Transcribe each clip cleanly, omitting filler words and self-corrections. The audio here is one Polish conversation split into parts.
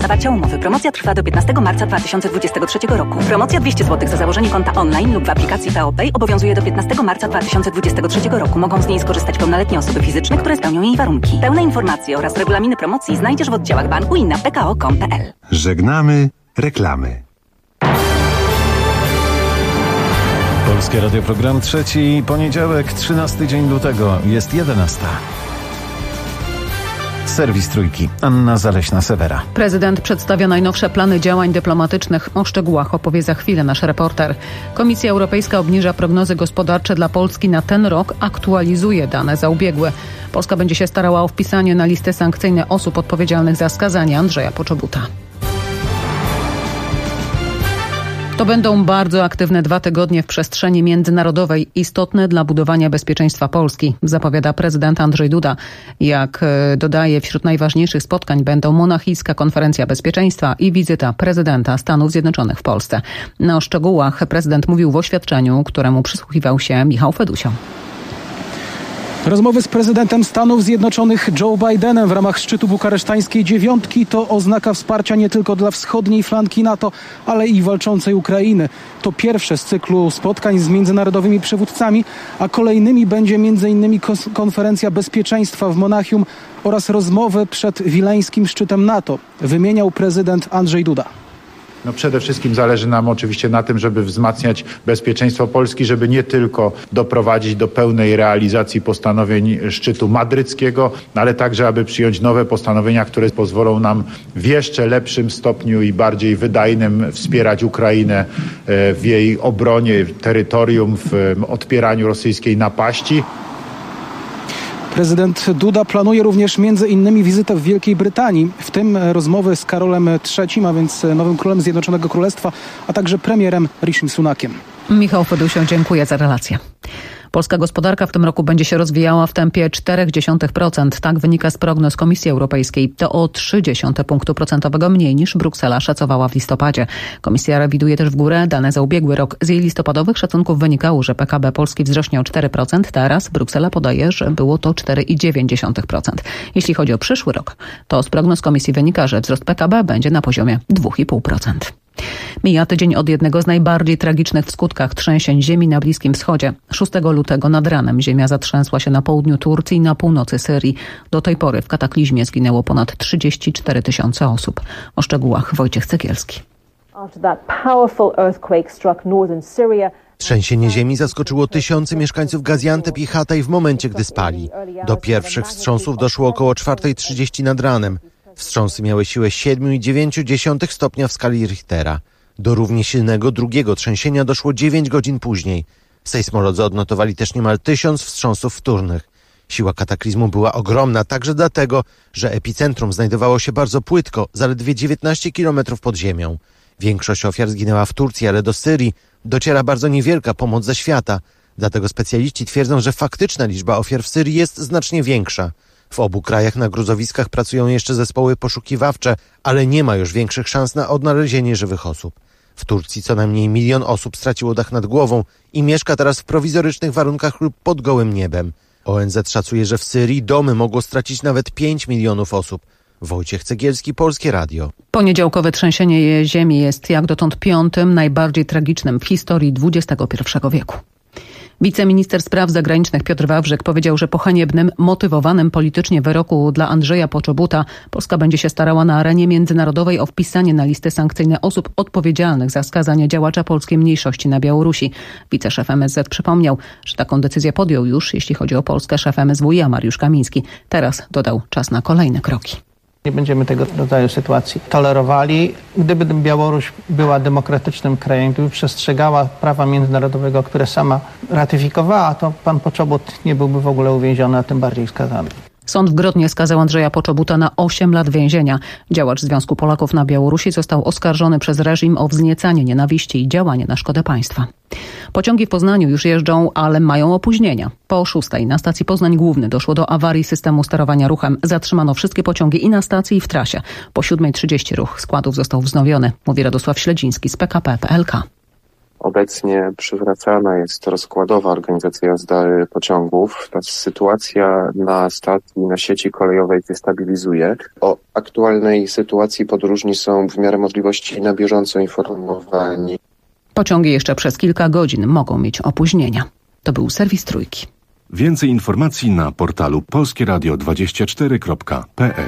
zawarcia umowy. Promocja trwa do 15 marca 2023 roku. Promocja 200 zł za założenie konta online lub w aplikacji PeoPay obowiązuje do 15 marca 2023 roku. Mogą z niej skorzystać pełnoletnie osoby fizyczne, które spełnią jej warunki. Pełne informacje oraz regulaminy promocji znajdziesz w oddziałach banku i na pko.com.pl. Żegnamy reklamy. Polskie Radio, program trzeci, poniedziałek, 13 dzień lutego, jest 11. Serwis Trójki. Anna Zaleśna-Sewera. Prezydent przedstawia najnowsze plany działań dyplomatycznych. O szczegółach opowie za chwilę nasz reporter. Komisja Europejska obniża prognozy gospodarcze dla Polski na ten rok, aktualizuje dane za ubiegły. Polska będzie się starała o wpisanie na listę sankcyjne osób odpowiedzialnych za skazanie Andrzeja Poczobuta. To będą bardzo aktywne 2 tygodnie w przestrzeni międzynarodowej, istotne dla budowania bezpieczeństwa Polski, zapowiada prezydent Andrzej Duda. Jak dodaje, wśród najważniejszych spotkań będą Monachijska Konferencja Bezpieczeństwa i wizyta prezydenta Stanów Zjednoczonych w Polsce. O szczegółach prezydent mówił w oświadczeniu, któremu przysłuchiwał się Michał Fedusio. Rozmowy z prezydentem Stanów Zjednoczonych Joe Bidenem w ramach szczytu bukaresztańskiej dziewiątki to oznaka wsparcia nie tylko dla wschodniej flanki NATO, ale i walczącej Ukrainy. To pierwsze z cyklu spotkań z międzynarodowymi przywódcami, a kolejnymi będzie m.in. konferencja bezpieczeństwa w Monachium oraz rozmowy przed wileńskim szczytem NATO, wymieniał prezydent Andrzej Duda. Przede wszystkim zależy nam oczywiście na tym, żeby wzmacniać bezpieczeństwo Polski, żeby nie tylko doprowadzić do pełnej realizacji postanowień szczytu madryckiego, ale także, aby przyjąć nowe postanowienia, które pozwolą nam w jeszcze lepszym stopniu i bardziej wydajnym wspierać Ukrainę w jej obronie terytorium, w odpieraniu rosyjskiej napaści. Prezydent Duda planuje również między innymi wizytę w Wielkiej Brytanii, w tym rozmowy z Karolem III, a więc nowym królem Zjednoczonego Królestwa, a także premierem Rishi Sunakiem. Michał Fedusio, dziękuję za relację. Polska gospodarka w tym roku będzie się rozwijała w tempie 0,4%. Tak wynika z prognoz Komisji Europejskiej. To o 0,3 punktu procentowego mniej niż Bruksela szacowała w listopadzie. Komisja rewiduje też w górę dane za ubiegły rok. Z jej listopadowych szacunków wynikało, że PKB Polski wzrośnie o 4%. Teraz Bruksela podaje, że było to 4,9%. Jeśli chodzi o przyszły rok, to z prognoz Komisji wynika, że wzrost PKB będzie na poziomie 2,5%. Mija tydzień od jednego z najbardziej tragicznych w skutkach trzęsień ziemi na Bliskim Wschodzie. 6 lutego nad ranem ziemia zatrzęsła się na południu Turcji i na północy Syrii. Do tej pory w kataklizmie zginęło ponad 34 000 osób. O szczegółach Wojciech Cegielski. Trzęsienie ziemi zaskoczyło tysiące mieszkańców Gaziantep i Hatay w momencie, gdy spali. Do pierwszych wstrząsów doszło około 4:30 nad ranem. Wstrząsy miały siłę 7,9 stopnia w skali Richtera. Do równie silnego drugiego trzęsienia doszło 9 godzin później. Sejsmolodzy odnotowali też niemal 1000 wstrząsów wtórnych. Siła kataklizmu była ogromna także dlatego, że epicentrum znajdowało się bardzo płytko, zaledwie 19 km pod ziemią. Większość ofiar zginęła w Turcji, ale do Syrii dociera bardzo niewielka pomoc ze świata. Dlatego specjaliści twierdzą, że faktyczna liczba ofiar w Syrii jest znacznie większa. W obu krajach na gruzowiskach pracują jeszcze zespoły poszukiwawcze, ale nie ma już większych szans na odnalezienie żywych osób. W Turcji co najmniej 1 milion osób straciło dach nad głową i mieszka teraz w prowizorycznych warunkach lub pod gołym niebem. ONZ szacuje, że w Syrii domy mogło stracić nawet 5 milionów osób. Wojciech Cegielski, Polskie Radio. Poniedziałkowe trzęsienie ziemi jest jak dotąd 5. najbardziej tragicznym w historii XXI wieku. Wiceminister spraw zagranicznych Piotr Wawrzyk powiedział, że po haniebnym, motywowanym politycznie wyroku dla Andrzeja Poczobuta Polska będzie się starała na arenie międzynarodowej o wpisanie na listę sankcyjne osób odpowiedzialnych za skazanie działacza polskiej mniejszości na Białorusi. Wiceszef MSZ przypomniał, że taką decyzję podjął już, jeśli chodzi o Polskę, szef MSWiA Mariusz Kamiński. Teraz dodał czas na kolejne kroki. Nie będziemy tego rodzaju sytuacji tolerowali. Gdyby Białoruś była demokratycznym krajem, gdyby przestrzegała prawa międzynarodowego, które sama ratyfikowała, to pan Poczobut nie byłby w ogóle uwięziony, a tym bardziej skazany. Sąd w Grodnie skazał Andrzeja Poczobuta na 8 lat więzienia. Działacz Związku Polaków na Białorusi został oskarżony przez reżim o wzniecanie nienawiści i działanie na szkodę państwa. Pociągi w Poznaniu już jeżdżą, ale mają opóźnienia. Po 6:00 na stacji Poznań Główny doszło do awarii systemu sterowania ruchem. Zatrzymano wszystkie pociągi i na stacji, i w trasie. Po 7:30 ruch składów został wznowiony, mówi Radosław Śledziński z PKP PLK. Obecnie przywracana jest rozkładowa organizacja jazdy pociągów. Ta sytuacja na stacji, na sieci kolejowej się stabilizuje. O aktualnej sytuacji podróżni są w miarę możliwości na bieżąco informowani. Pociągi jeszcze przez kilka godzin mogą mieć opóźnienia. To był serwis Trójki. Więcej informacji na portalu polskieradio24.pl.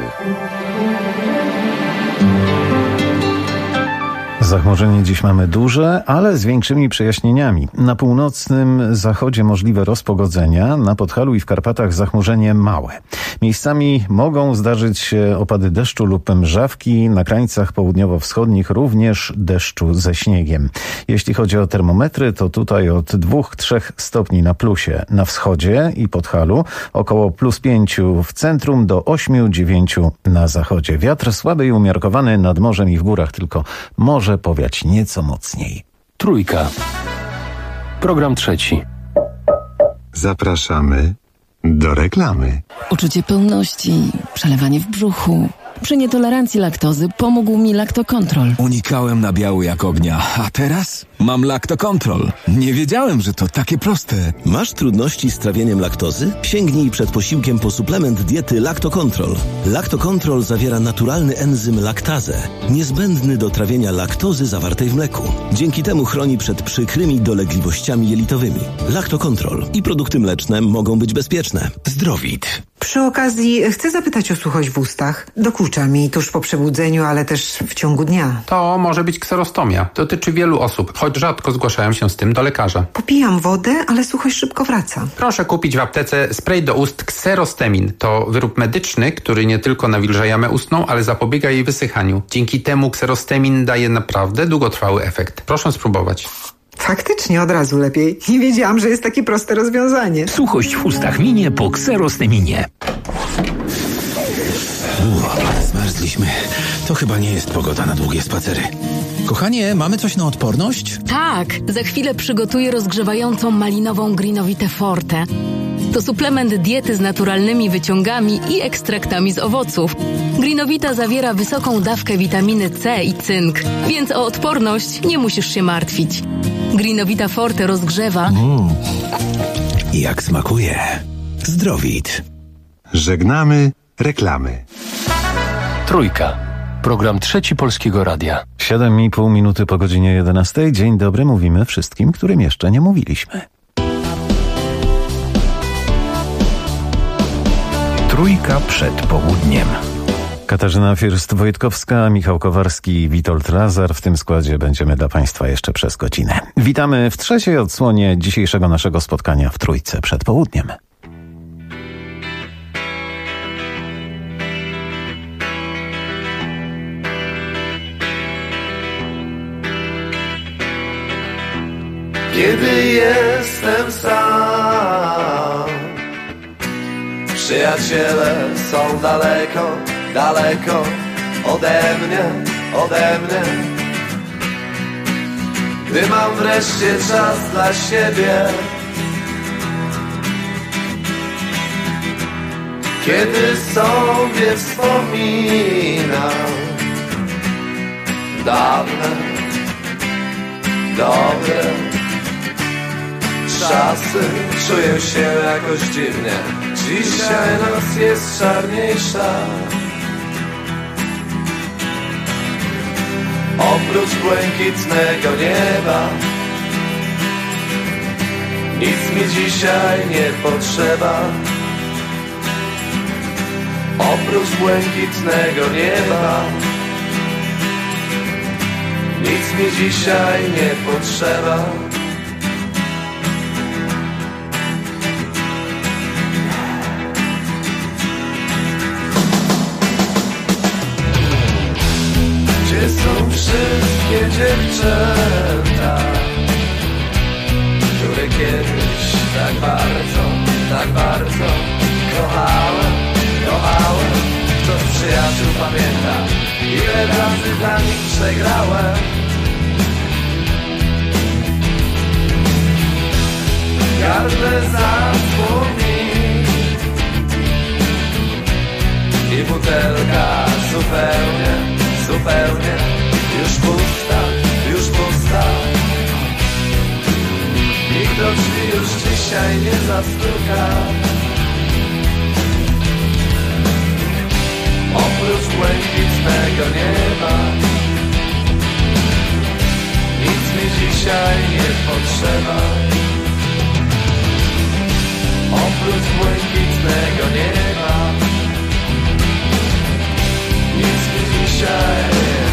Zachmurzenie dziś mamy duże, ale z większymi przejaśnieniami. Na północnym zachodzie możliwe rozpogodzenia, na Podhalu i w Karpatach zachmurzenie małe. Miejscami mogą zdarzyć się opady deszczu lub mrzawki, na krańcach południowo-wschodnich również deszczu ze śniegiem. Jeśli chodzi o termometry, to tutaj od 2-3 stopni na plusie na wschodzie i Podhalu, około +5 w centrum do 8-9 na zachodzie. Wiatr słaby i umiarkowany nad morzem i w górach, tylko może powiać nieco mocniej. Trójka. Program trzeci. Zapraszamy do reklamy. Uczucie pełności, przelewanie w brzuchu. Przy nietolerancji laktozy pomógł mi Lactocontrol. Unikałem nabiału jak ognia, a teraz mam Lactocontrol. Nie wiedziałem, że to takie proste. Masz trudności z trawieniem laktozy? Sięgnij przed posiłkiem po suplement diety Lactocontrol. Lactocontrol zawiera naturalny enzym laktazę, niezbędny do trawienia laktozy zawartej w mleku. Dzięki temu chroni przed przykrymi dolegliwościami jelitowymi. Lactocontrol i produkty mleczne mogą być bezpieczne. Zdrowit. Przy okazji chcę zapytać o suchość w ustach. Dokucza mi tuż po przebudzeniu, ale też w ciągu dnia. To może być kserostomia. Dotyczy wielu osób, choć rzadko zgłaszają się z tym do lekarza. Popijam wodę, ale suchość szybko wraca. Proszę kupić w aptece spray do ust Xerostemin. To wyrób medyczny, który nie tylko nawilża jamę ustną, ale zapobiega jej wysychaniu. Dzięki temu Xerostemin daje naprawdę długotrwały efekt. Proszę spróbować. Faktycznie od razu lepiej. Nie wiedziałam, że jest takie proste rozwiązanie. Suchość w ustach minie po Xerosteminie. Zmarzliśmy. To chyba nie jest pogoda na długie spacery. Kochanie, mamy coś na odporność? Tak, za chwilę przygotuję rozgrzewającą malinową Greenowitę Forte. To suplement diety z naturalnymi wyciągami i ekstraktami z owoców. Greenowita zawiera wysoką dawkę witaminy C i cynk, więc o odporność nie musisz się martwić. Greenowita Forte rozgrzewa. Jak smakuje. Zdrowit. Żegnamy reklamy. Trójka. Program trzeci Polskiego Radia. 7,5 minuty po godzinie 11. Dzień dobry, mówimy wszystkim, którym jeszcze nie mówiliśmy. Trójka przed południem. Katarzyna First-Wojtkowska, Michał Kowarski i Witold Lazar. W tym składzie będziemy dla Państwa jeszcze przez godzinę. Witamy w trzeciej odsłonie dzisiejszego naszego spotkania w Trójce przed południem. Kiedy jestem sam, przyjaciele są daleko, daleko ode mnie. Gdy mam wreszcie czas dla siebie, kiedy sobie wspominam dawne, dobre czasy, czuję się jakoś dziwnie. Dzisiaj noc jest czarniejsza. Oprócz błękitnego nieba nic mi dzisiaj nie potrzeba. Oprócz błękitnego nieba nic mi dzisiaj nie potrzeba. Gdzie są wszystkie dziewczęta, które kiedyś tak bardzo kochałem? Kto z przyjaciół pamięta, ile razy dla nich przegrałem? Gardle zasłoni i butelka zupełnie już pusta. dzisiaj nie zastuka. Oprócz błękitnego nieba nic mi dzisiaj nie potrzeba. Oprócz błękitnego nieba nic mi dzisiaj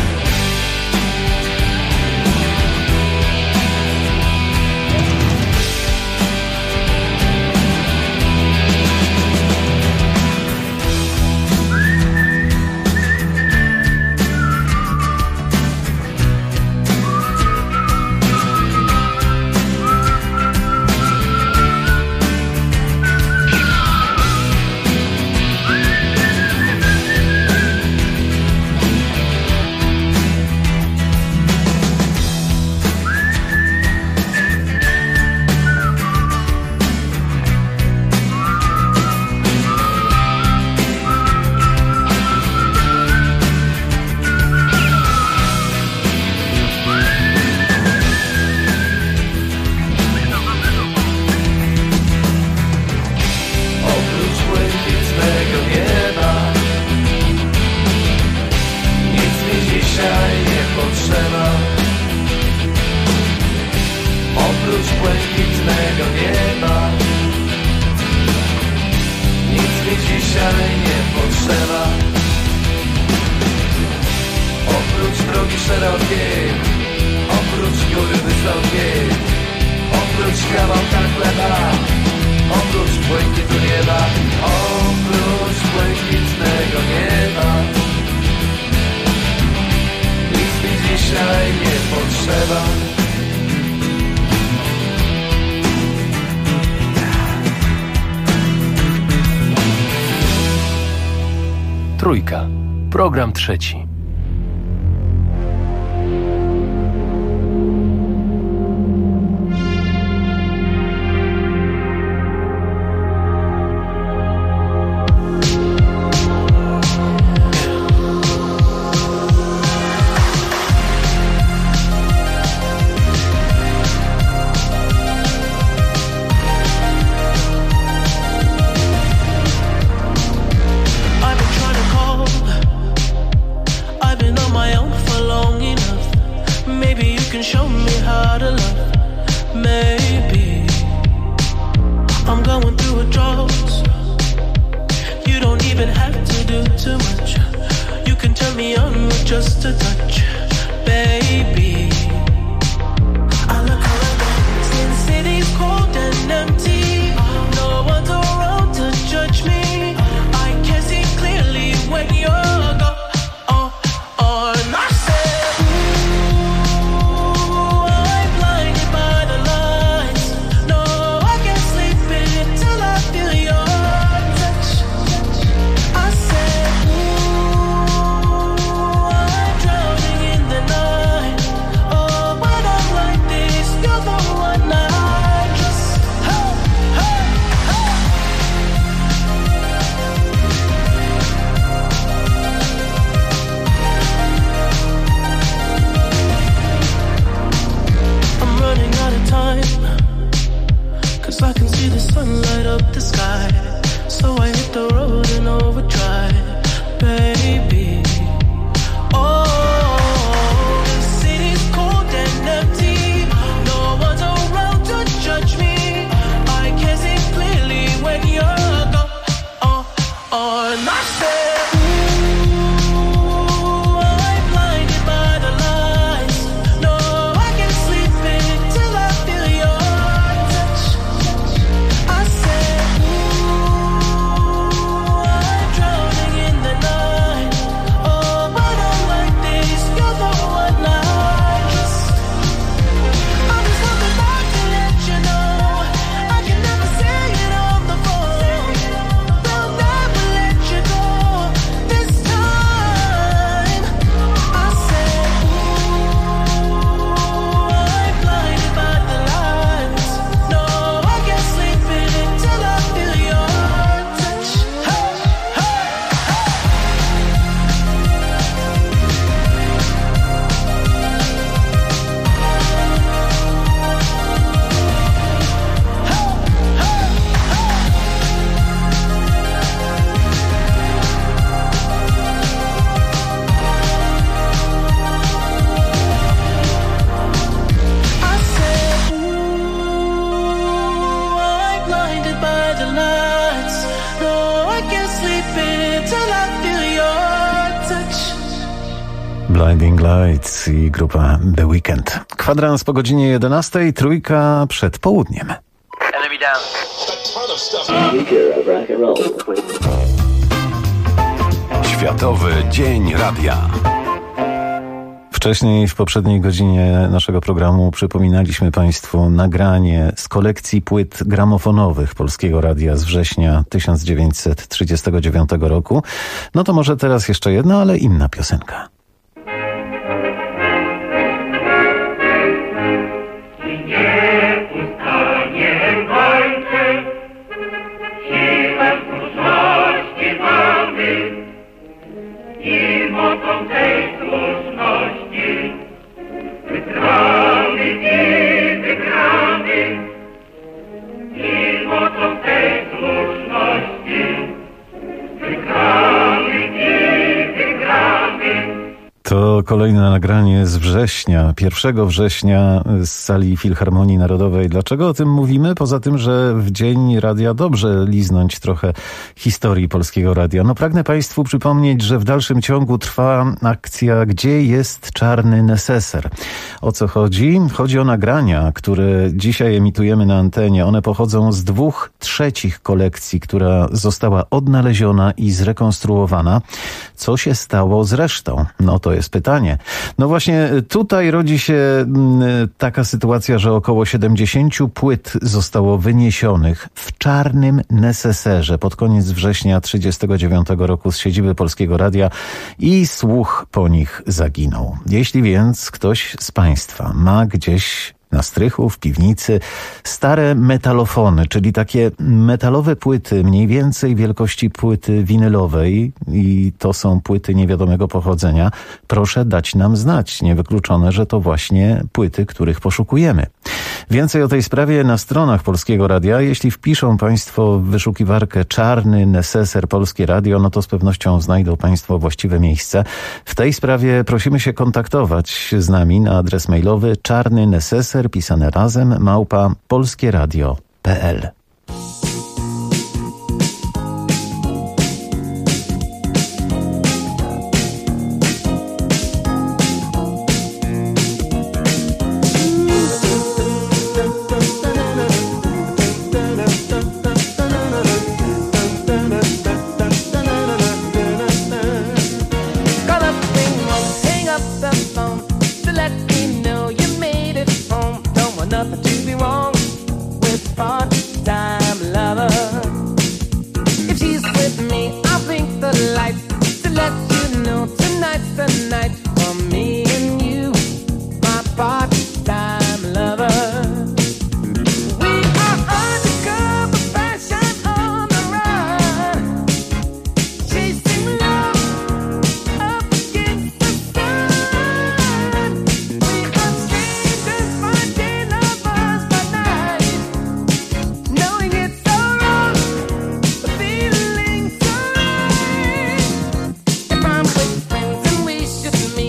Trójka. Program trzeci. Drowning Blinding Lights i grupa The Weeknd. Kwadrans po godzinie 11, trójka przed południem. Światowy Dzień Radia. Wcześniej w poprzedniej godzinie naszego programu przypominaliśmy Państwu nagranie z kolekcji płyt gramofonowych Polskiego Radia z września 1939 roku. No to może teraz jeszcze jedna, ale inna piosenka. I mocą tej słuszności wygramy i wygramy. I mocą tej słuszności wygramy i wygramy. To kolejne nagranie z września, 1 września z sali Filharmonii Narodowej. Dlaczego o tym mówimy? Poza tym, że w Dzień Radia dobrze liznąć trochę historii Polskiego Radia. No pragnę Państwu przypomnieć, że w dalszym ciągu trwa akcja Gdzie jest czarny neseser? O co chodzi? Chodzi o nagrania, które dzisiaj emitujemy na antenie. One pochodzą z 2/3 kolekcji, która została odnaleziona i zrekonstruowana. Co się stało z resztą? No to jest pytanie. No właśnie tutaj rodzi się taka sytuacja, że około 70 płyt zostało wyniesionych w czarnym neseserze pod koniec września 1939 roku z siedziby Polskiego Radia i słuch po nich zaginął. Jeśli więc ktoś z Państwa ma gdzieś na strychu, w piwnicy, stare metalofony, czyli takie metalowe płyty, mniej więcej wielkości płyty winylowej i to są płyty niewiadomego pochodzenia, proszę dać nam znać. Niewykluczone, że to właśnie płyty, których poszukujemy. Więcej o tej sprawie na stronach Polskiego Radia. Jeśli wpiszą Państwo w wyszukiwarkę czarny neseser Polskie Radio, no to z pewnością znajdą Państwo właściwe miejsce. W tej sprawie prosimy się kontaktować z nami na adres mailowy czarny neseser pisane razem @polskieradio.pl. Friends and we should meet.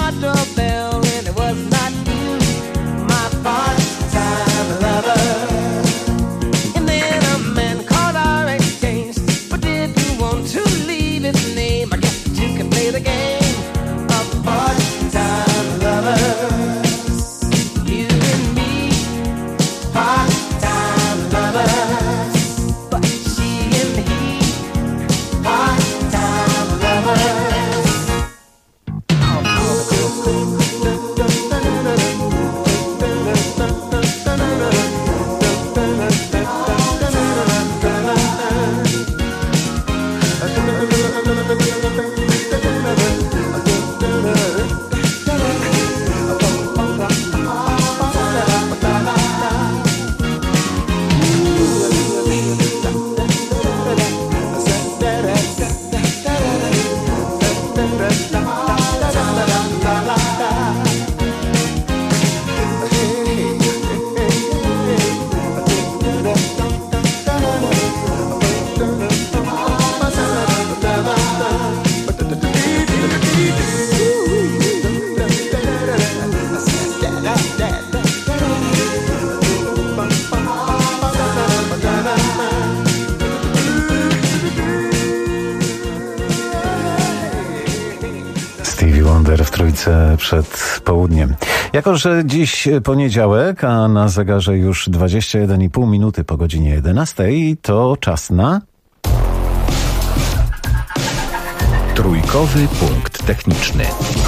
my doorbell and it was not you, my part-time lover. And then a man called our exchange, but didn't want to leave his name. I guess you can play the game of part-time lovers. You and me, part-time lovers. But she and he, part-time lovers. Stevie Wonder w trójce przed południem. Jako że dziś poniedziałek, a na zegarze już 21,5 minuty po godzinie 11, to czas na... Trójkowy punkt techniczny.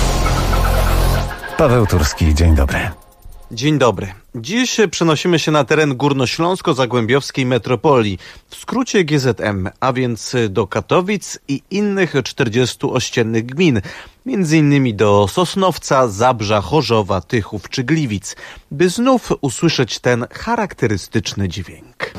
Paweł Turski, dzień dobry. Dzień dobry. Dziś przenosimy się na teren górnośląsko-zagłębiowskiej metropolii, w skrócie GZM, a więc do Katowic i innych 40 ościennych gmin, między innymi do Sosnowca, Zabrza, Chorzowa, Tychów czy Gliwic, by znów usłyszeć ten charakterystyczny dźwięk.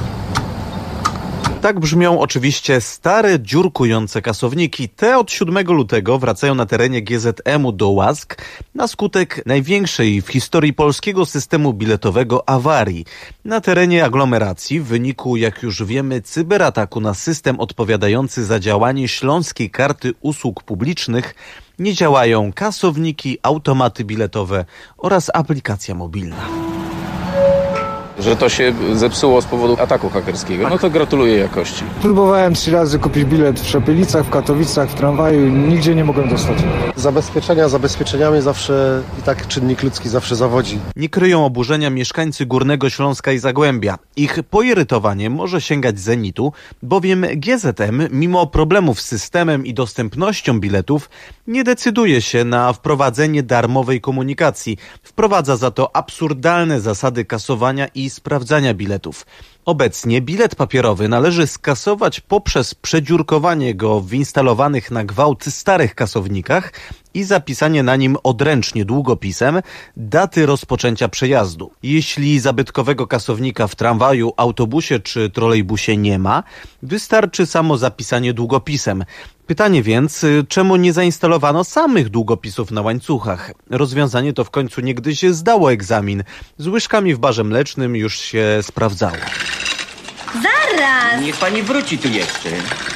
Tak brzmią oczywiście stare, dziurkujące kasowniki. Te od 7 lutego wracają na terenie GZM-u do Łask na skutek największej w historii polskiego systemu biletowego awarii. Na terenie aglomeracji w wyniku, jak już wiemy, cyberataku na system odpowiadający za działanie Śląskiej Karty Usług Publicznych nie działają kasowniki, automaty biletowe oraz aplikacja mobilna. Że to się zepsuło z powodu ataku hakerskiego, no to gratuluję jakości. Próbowałem 3 razy kupić bilet w Szepielicach, w Katowicach, w tramwaju, nigdzie nie mogłem dostać. Zabezpieczeniami zawsze i tak czynnik ludzki zawsze zawodzi. Nie kryją oburzenia mieszkańcy Górnego Śląska i Zagłębia. Ich poirytowanie może sięgać zenitu, bowiem GZM, mimo problemów z systemem i dostępnością biletów, nie decyduje się na wprowadzenie darmowej komunikacji. Wprowadza za to absurdalne zasady kasowania i sprawdzania biletów. Obecnie bilet papierowy należy skasować poprzez przedziurkowanie go w instalowanych na gwałt starych kasownikach i zapisanie na nim odręcznie długopisem daty rozpoczęcia przejazdu. Jeśli zabytkowego kasownika w tramwaju, autobusie czy trolejbusie nie ma, wystarczy samo zapisanie długopisem. Pytanie więc, czemu nie zainstalowano samych długopisów na łańcuchach? Rozwiązanie to w końcu niegdyś zdało egzamin. Z łyżkami w barze mlecznym już się sprawdzało. Zaraz! Niech pani wróci tu jeszcze.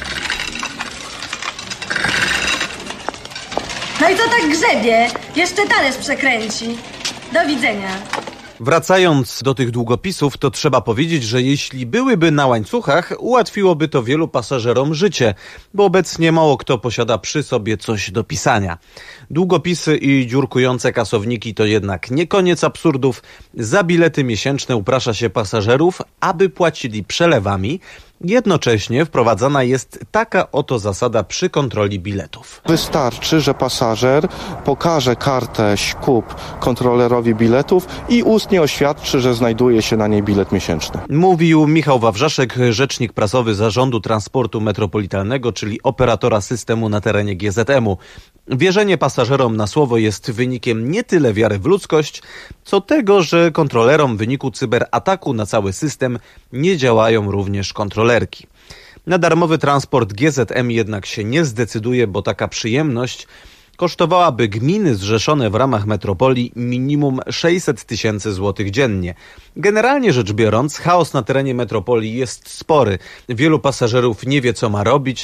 No i co tak grzebie? Jeszcze talerz przekręci. Do widzenia. Wracając do tych długopisów, to trzeba powiedzieć, że jeśli byłyby na łańcuchach, ułatwiłoby to wielu pasażerom życie, bo obecnie mało kto posiada przy sobie coś do pisania. Długopisy i dziurkujące kasowniki to jednak nie koniec absurdów. Za bilety miesięczne uprasza się pasażerów, aby płacili przelewami. Jednocześnie wprowadzana jest taka oto zasada przy kontroli biletów. Wystarczy, że pasażer pokaże kartę ŚKUP kontrolerowi biletów i ustnie oświadczy, że znajduje się na niej bilet miesięczny. Mówił Michał Wawrzaszek, rzecznik prasowy Zarządu Transportu Metropolitalnego, czyli operatora systemu na terenie GZM-u. Wierzenie pasażerom na słowo jest wynikiem nie tyle wiary w ludzkość, co tego, że kontrolerom w wyniku cyberataku na cały system nie działają również kontrolerki. Na darmowy transport GZM jednak się nie zdecyduje, bo taka przyjemność kosztowałaby gminy zrzeszone w ramach metropolii minimum 600 000 złotych dziennie. Generalnie rzecz biorąc, chaos na terenie metropolii jest spory. Wielu pasażerów nie wie, co ma robić.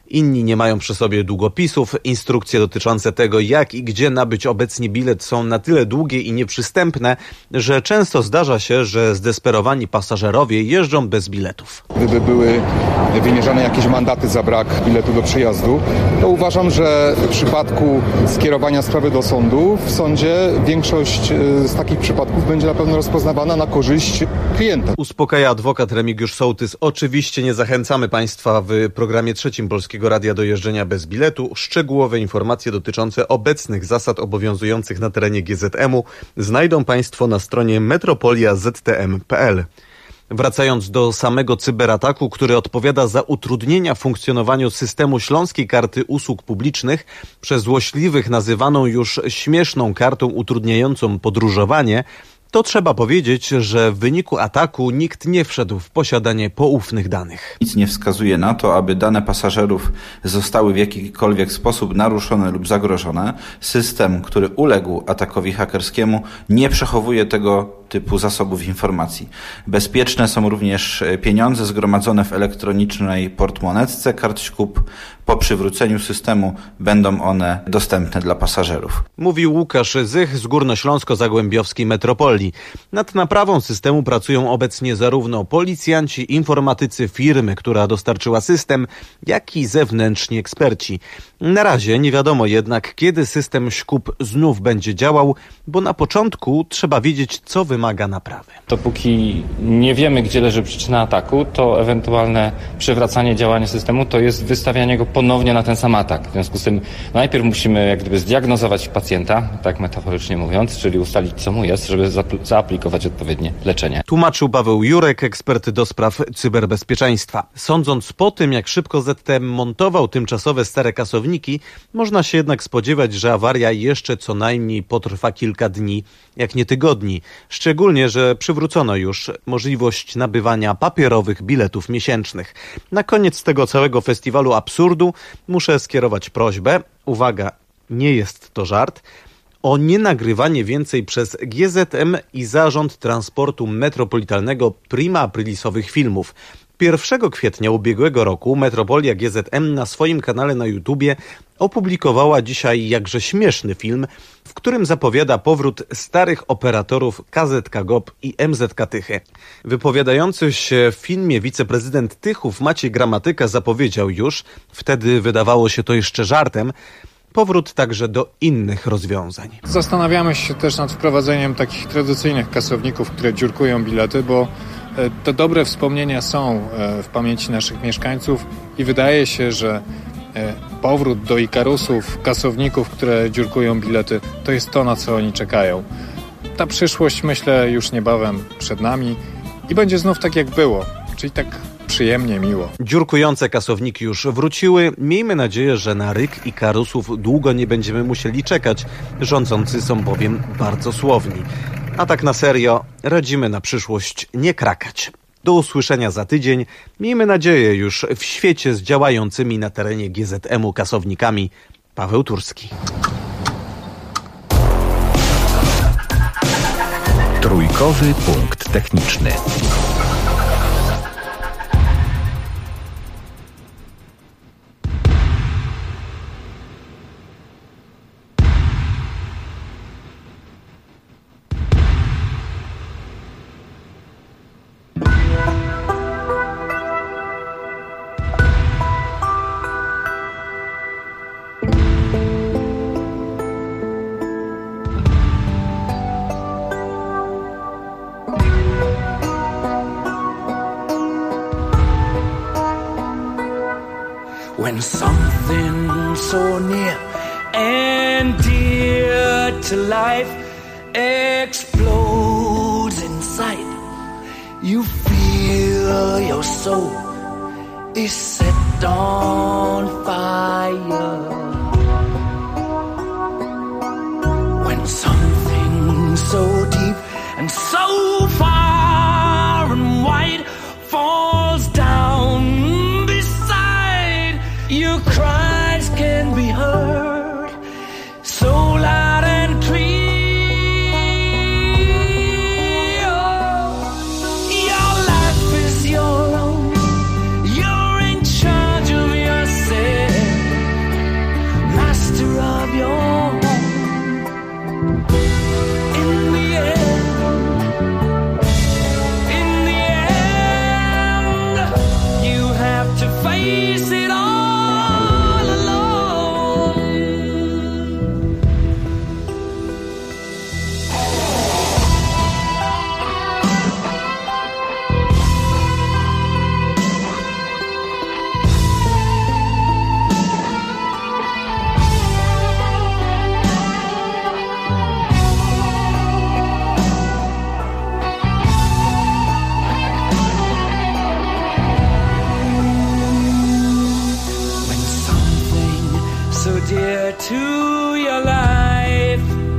Inni nie mają przy sobie długopisów. Instrukcje dotyczące tego, jak i gdzie nabyć obecnie bilet, są na tyle długie i nieprzystępne, że często zdarza się, że zdesperowani pasażerowie jeżdżą bez biletów. Gdyby były wymierzane jakieś mandaty za brak biletu do przejazdu, to uważam, że w przypadku skierowania sprawy do sądu, w sądzie większość z takich przypadków będzie na pewno rozpoznawana na korzyść klienta. Uspokaja adwokat Remigiusz Sołtys. Oczywiście nie zachęcamy Państwa w programie trzecim Polskiego Radia do jeżdżenia bez biletu. Szczegółowe informacje dotyczące obecnych zasad obowiązujących na terenie GZM-u znajdą Państwo na stronie metropolia.ztm.pl. Wracając do samego cyberataku, który odpowiada za utrudnienia w funkcjonowaniu systemu Śląskiej Karty Usług Publicznych, przez złośliwych nazywaną już śmieszną kartą utrudniającą podróżowanie, to trzeba powiedzieć, że w wyniku ataku nikt nie wszedł w posiadanie poufnych danych. Nic nie wskazuje na to, aby dane pasażerów zostały w jakikolwiek sposób naruszone lub zagrożone. System, który uległ atakowi hakerskiemu, nie przechowuje tego typu zasobów informacji. Bezpieczne są również pieniądze zgromadzone w elektronicznej portmonetce kart ŚKUB. Po przywróceniu systemu będą one dostępne dla pasażerów. Mówił Łukasz Zych z Górnośląsko-Zagłębiowskiej Metropolii. Nad naprawą systemu pracują obecnie zarówno policjanci, informatycy firmy, która dostarczyła system, jak i zewnętrzni eksperci. Na razie nie wiadomo jednak, kiedy system ŚKUB znów będzie działał, bo na początku trzeba wiedzieć, co wymaga naprawy. Dopóki nie wiemy, gdzie leży przyczyna ataku, to ewentualne przywracanie działania systemu to jest wystawianie go ponownie na ten sam atak. W związku z tym najpierw musimy jak gdyby zdiagnozować pacjenta, tak metaforycznie mówiąc, czyli ustalić, co mu jest, żeby zaaplikować odpowiednie leczenie. Tłumaczył Paweł Jurek, ekspert do spraw cyberbezpieczeństwa. Sądząc po tym, jak szybko ZTM montował tymczasowe stare kasowniki, można się jednak spodziewać, że awaria jeszcze co najmniej potrwa kilka dni, jak nie tygodni. Szczególnie, że przywrócono już możliwość nabywania papierowych biletów miesięcznych. Na koniec tego całego festiwalu absurdu muszę skierować prośbę, uwaga, nie jest to żart, o nienagrywanie więcej przez GZM i Zarząd Transportu Metropolitalnego prima aprilisowych filmów. 1 kwietnia ubiegłego roku Metropolia GZM na swoim kanale na YouTubie opublikowała dzisiaj jakże śmieszny film, w którym zapowiada powrót starych operatorów KZK GOP i MZK Tychy. Wypowiadający się w filmie wiceprezydent Tychów Maciej Gramatyka zapowiedział już, wtedy wydawało się to jeszcze żartem, powrót także do innych rozwiązań. Zastanawiamy się też nad wprowadzeniem takich tradycyjnych kasowników, które dziurkują bilety, bo te dobre wspomnienia są w pamięci naszych mieszkańców i wydaje się, że powrót do Ikarusów, kasowników, które dziurkują bilety, to jest to, na co oni czekają. Ta przyszłość, myślę, już niebawem przed nami i będzie znów tak, jak było, czyli tak przyjemnie, miło. Dziurkujące kasowniki już wróciły. Miejmy nadzieję, że na ryk Ikarusów długo nie będziemy musieli czekać. Rządzący są bowiem bardzo słowni. A tak na serio, radzimy na przyszłość nie krakać. Do usłyszenia za tydzień. Miejmy nadzieję już w świecie z działającymi na terenie GZM-u kasownikami. Paweł Turski. Trójkowy punkt techniczny. When something so near and dear to life explodes in sight, you feel your soul is set on fire. When something so deep and so far and wide falls down, your cries can be heard so loud and clear. Your life is your own. You're in charge of yourself. Dear to your life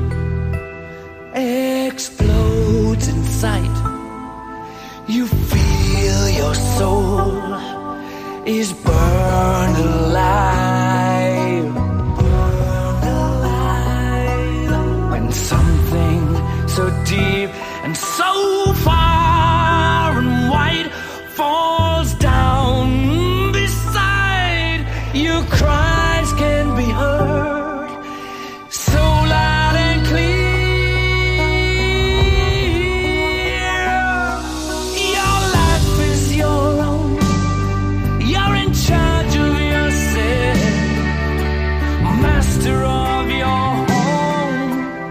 explodes in sight. You feel your soul is burned alive. Burned alive. When something so deep and so far and wide falls down beside you, cries can be heard so loud and clear. Your life is your own. You're in charge of yourself, master of your home.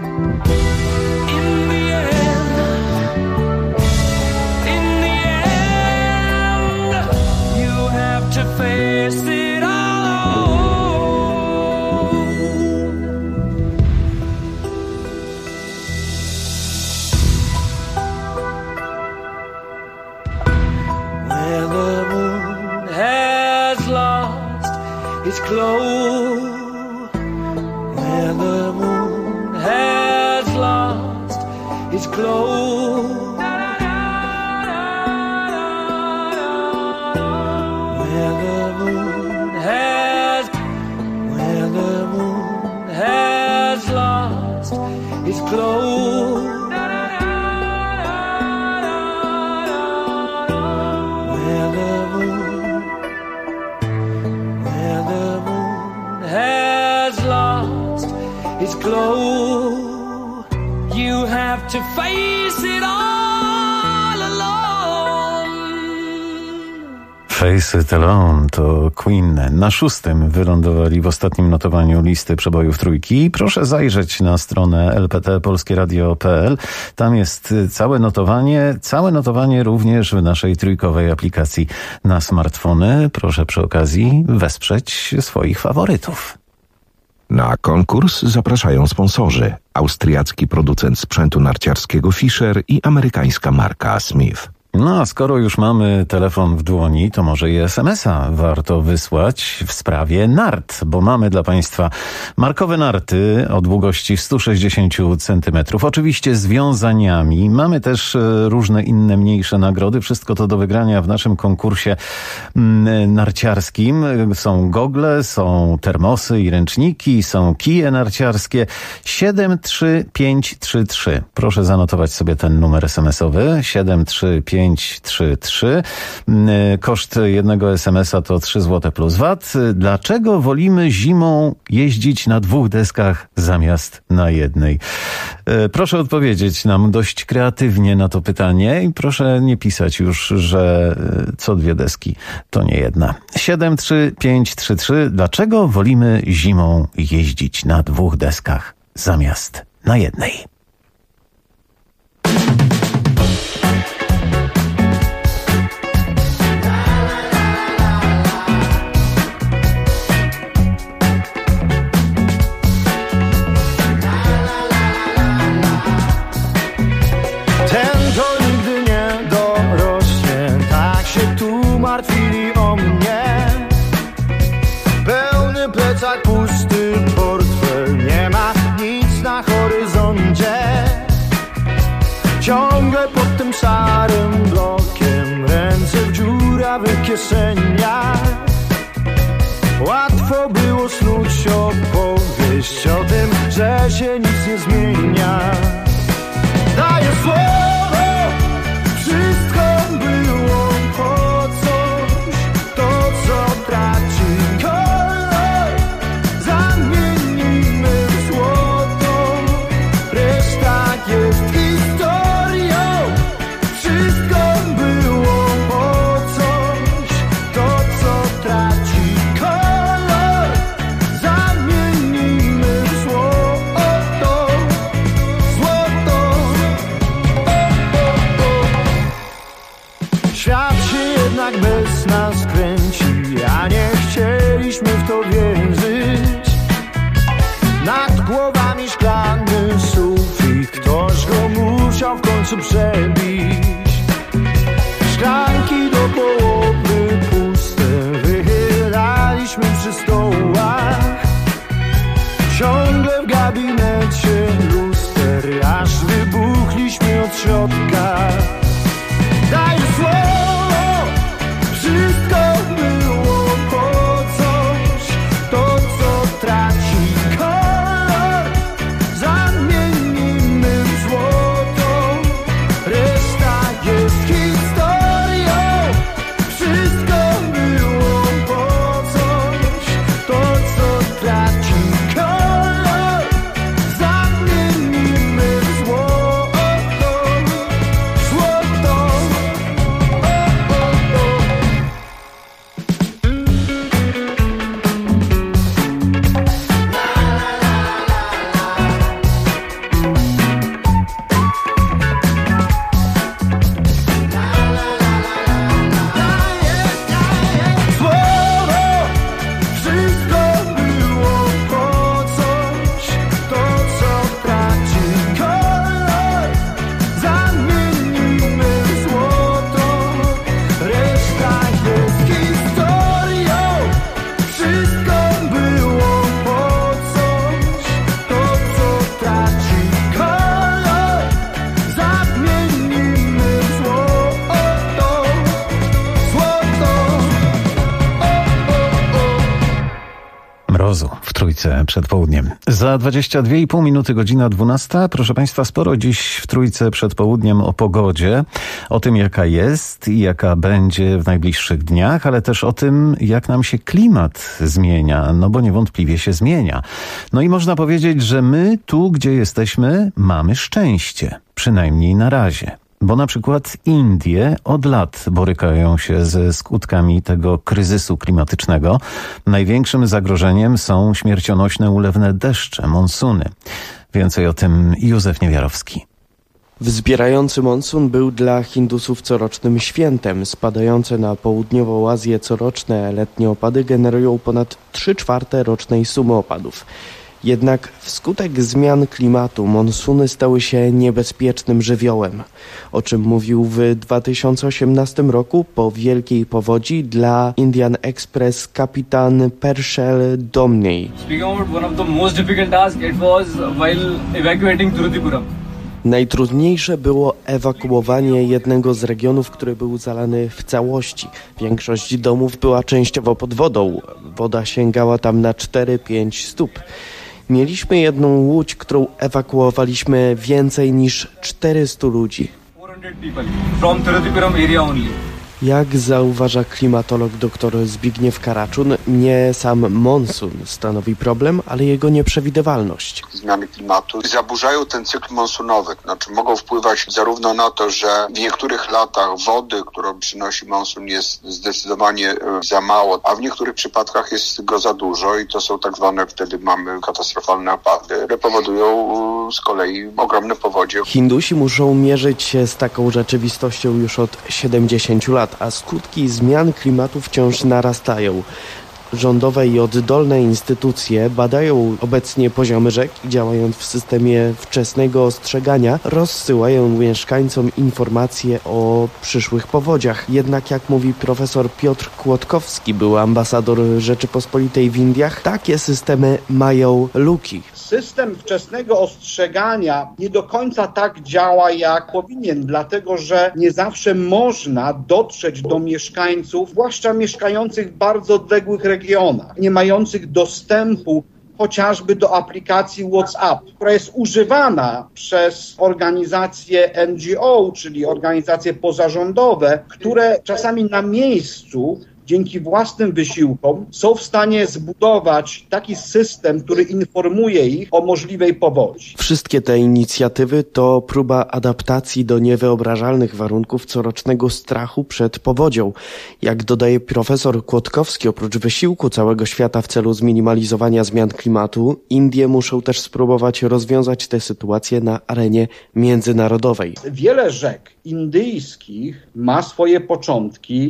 In the end, you have to face it all. Where the moon has lost its glow, where the moon has lost its glow, where the moon has lost its glow. Its glow, you have to face it all alone. Face It Alone to Queen. Na 6. wylądowali w ostatnim notowaniu listy przebojów trójki. Proszę zajrzeć na stronę lpt.polskieradio.pl. Tam jest całe notowanie również w naszej trójkowej aplikacji na smartfony. Proszę przy okazji wesprzeć swoich faworytów. Na konkurs zapraszają sponsorzy: austriacki producent sprzętu narciarskiego Fischer i amerykańska marka Smith. No a skoro już mamy telefon w dłoni, to może i SMS-a warto wysłać w sprawie nart, bo mamy dla Państwa markowe narty o długości 160 cm, oczywiście z wiązaniami. Mamy też różne inne mniejsze nagrody. Wszystko to do wygrania w naszym konkursie narciarskim. Są gogle, są termosy i ręczniki, są kije narciarskie. 73533. Proszę zanotować sobie ten numer SMS-owy. 73533. Koszt jednego SMS-a to 3 zł plus VAT. Dlaczego wolimy zimą jeździć na 2 deskach zamiast na jednej? Proszę odpowiedzieć nam dość kreatywnie na to pytanie i proszę nie pisać już, że co 2 deski to nie jedna. 73533. Dlaczego wolimy zimą jeździć na 2 deskach zamiast na jednej? Martwili o mnie. Pełny plecak, pusty portfel, nie ma nic na horyzoncie. Ciągle pod tym szarym blokiem, ręce w dziurawych kieszeniach. Łatwo było snuć opowieść o tym, że się nic nie zmienia. Daję słowo, wszystko było po coś, to co traci kolor, zamienimy w złotą końcu przebić. Szklanki do połowy puste wychylaliśmy przy stołach. Ciągle w gabinecie luster, aż wybuchliśmy od środka. Daj słowo, wszystko było po coś. To, co traci kolor, zamienimy w złoto. Reszta jest historią. Wszystko było po coś. To, co traci kolor, zamienimy w złoto. Złoto. Słowo, wszystko było po coś. To, co traci kolor, zamienimy w złoto. Reszta jest historią. Wszystko było po coś. To, co traci kolor, zamienimy w złoto. Złoto. Mrozu w Trójce przed południem. Za 22,5 minuty, godzina 12. Proszę Państwa, sporo dziś w Trójce przed południem o pogodzie, o tym jaka jest i jaka będzie w najbliższych dniach, ale też o tym, jak nam się klimat zmienia, no bo niewątpliwie się zmienia. No i można powiedzieć, że my tu, gdzie jesteśmy, mamy szczęście, przynajmniej na razie. Bo na przykład Indie od lat borykają się ze skutkami tego kryzysu klimatycznego. Największym zagrożeniem są śmiercionośne ulewne deszcze, monsuny. Więcej o tym Józef Niewiarowski. Wzbierający monsun był dla Hindusów corocznym świętem. Spadające na południową Azję coroczne letnie opady generują ponad 3/4 rocznej sumy opadów. Jednak wskutek zmian klimatu monsuny stały się niebezpiecznym żywiołem, o czym mówił w 2018 roku po wielkiej powodzi dla Indian Express kapitan Pershel Domney. Speaking about one of the most difficult tasks, it was while evacuating Tiruthipuram. Najtrudniejsze było ewakuowanie jednego z regionów, który był zalany w całości. Większość domów była częściowo pod wodą. Woda sięgała tam na 4-5 stóp. Mieliśmy jedną łódź, którą ewakuowaliśmy więcej niż 400 ludzi. 400 people from Tiruthipuram area only. Jak zauważa klimatolog dr Zbigniew Karaczun, nie sam monsun stanowi problem, ale jego nieprzewidywalność. Zmiany klimatu zaburzają ten cykl monsunowy. Znaczy mogą wpływać zarówno na to, że w niektórych latach wody, którą przynosi monsun, jest zdecydowanie za mało, a w niektórych przypadkach jest go za dużo i to są tak zwane, wtedy mamy katastrofalne opady, które powodują z kolei ogromne powodzie. Hindusi muszą mierzyć się z taką rzeczywistością już od 70 lat. A skutki zmian klimatu wciąż narastają. Rządowe i oddolne instytucje badają obecnie poziomy rzek i działając w systemie wczesnego ostrzegania rozsyłają mieszkańcom informacje o przyszłych powodziach. Jednak jak mówi profesor Piotr Kłodkowski, był ambasador Rzeczypospolitej w Indiach, takie systemy mają luki. System wczesnego ostrzegania nie do końca tak działa, jak powinien, dlatego że nie zawsze można dotrzeć do mieszkańców, zwłaszcza mieszkających w bardzo odległych regionach, nie mających dostępu chociażby do aplikacji WhatsApp, która jest używana przez organizacje NGO, czyli organizacje pozarządowe, które czasami na miejscu dzięki własnym wysiłkom są w stanie zbudować taki system, który informuje ich o możliwej powodzi. Wszystkie te inicjatywy to próba adaptacji do niewyobrażalnych warunków corocznego strachu przed powodzią. Jak dodaje profesor Kłodkowski, oprócz wysiłku całego świata w celu zminimalizowania zmian klimatu, Indie muszą też spróbować rozwiązać tę sytuację na arenie międzynarodowej. Wiele rzek indyjskich ma swoje początki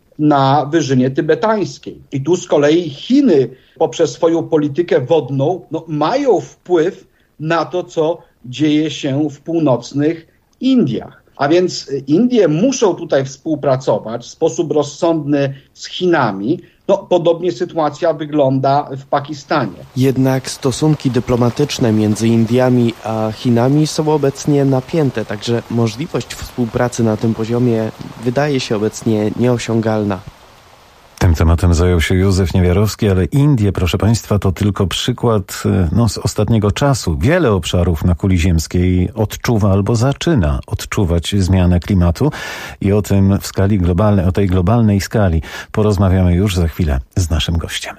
na wyżynie tybetańskiej. I tu z kolei Chiny poprzez swoją politykę wodną mają wpływ na to, co dzieje się w północnych Indiach. A więc Indie muszą tutaj współpracować w sposób rozsądny z Chinami. Podobnie sytuacja wygląda w Pakistanie. Jednak stosunki dyplomatyczne między Indiami a Chinami są obecnie napięte, także możliwość współpracy na tym poziomie wydaje się obecnie nieosiągalna. Tym tematem zajął się Józef Niewiarowski, ale Indie, proszę Państwa, to tylko przykład z ostatniego czasu. Wiele obszarów na kuli ziemskiej odczuwa albo zaczyna odczuwać zmianę klimatu i o tym w skali globalnej, o tej globalnej skali porozmawiamy już za chwilę z naszym gościem.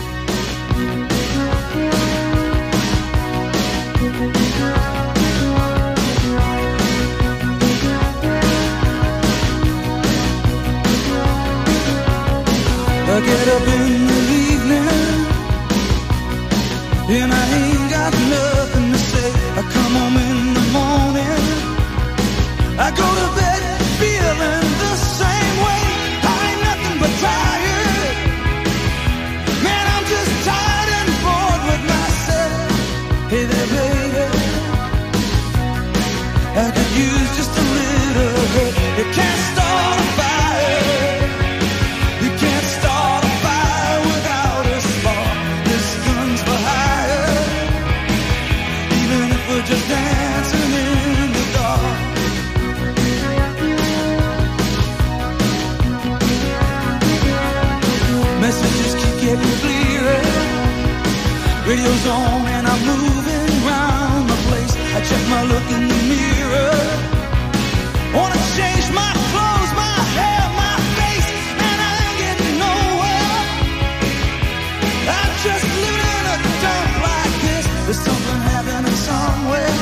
I get up in the evening and I ain't got nothing to say. I come home in the morning, I go to bed feeling the same way. I ain't nothing but tired, man, I'm just tired and bored with myself. Hey there baby, I could use just a little help. You can't start a fire, you can't start a fire without a spark. This gun's for hire, even if we're just dancing in the dark. Messages keep getting clearer, radio's on and I'm moving round the place. I check my look in the mirror, wanna change my clothes, my hair, my face, and I ain't getting nowhere. I'm just living in a dump like this. There's something happening somewhere.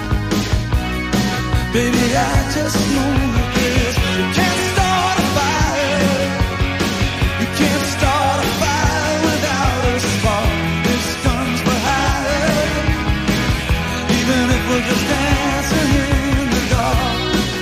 Baby, I just know this. You can't start a fire, you can't start a fire without a spark. This gun's for hire, even if we're just dancing in the dark.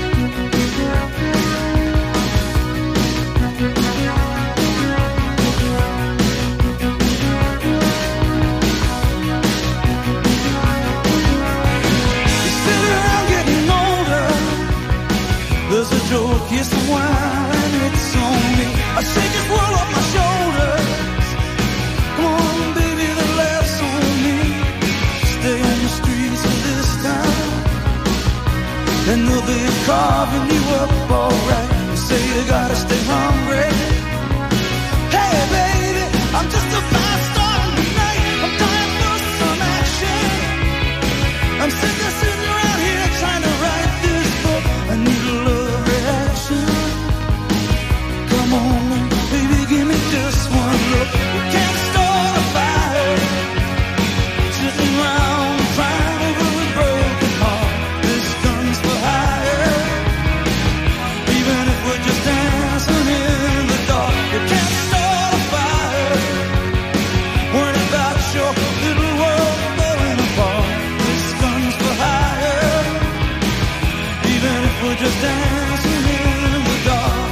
You sit around getting older, there's a joke, here's some wine, and it's on me. I shake this world off my shoulders. Come on, baby, the laughs on me. Stay on the streets of this town, and they'll be carving you up alright. You say you gotta stay hungry. Hey, baby, I'm just a fast star tonight. I'm dying for some action. I'm sick of sitting around here trying to write this book. I need a love reaction. Come on, baby, give me just one look. You can't start a fire, sitting around crying over a broken heart. This gun's for hire, even if we're just dancing in the dark. You can't start a fire, worrying about your little world falling apart. This gun's for hire, even if we're just dancing in the dark.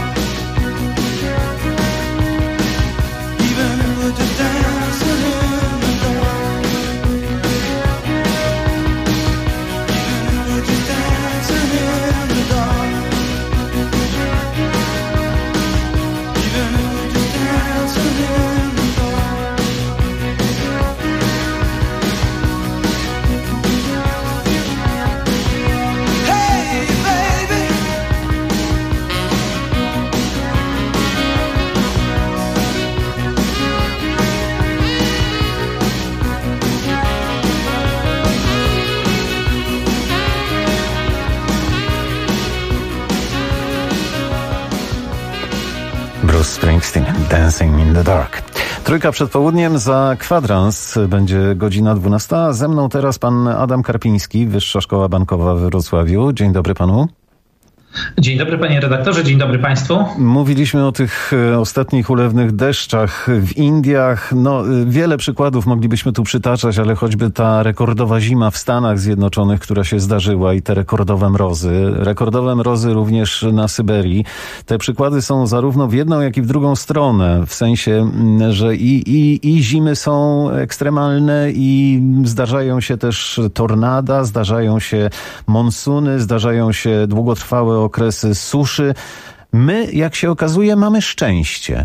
Even if we're just dancing in the dark. Even if we're just dancing in the dark. Even if we're just dancing in the dark. Hey, baby. Bruce Springsteen, Dancing in the Dark. Trójka przed południem, za kwadrans będzie godzina 12. Ze mną teraz pan Adam Karpiński, Wyższa Szkoła Bankowa w Wrocławiu. Dzień dobry panu. Dzień dobry panie redaktorze, dzień dobry państwu. Mówiliśmy o tych ostatnich ulewnych deszczach w Indiach. No, wiele przykładów moglibyśmy tu przytaczać, ale choćby ta rekordowa zima w Stanach Zjednoczonych, która się zdarzyła i te rekordowe mrozy również na Syberii. Te przykłady są zarówno w jedną, jak i w drugą stronę, w sensie, że i zimy są ekstremalne i zdarzają się też tornada, zdarzają się monsuny, zdarzają się długotrwałe okresy suszy. My, jak się okazuje, mamy szczęście.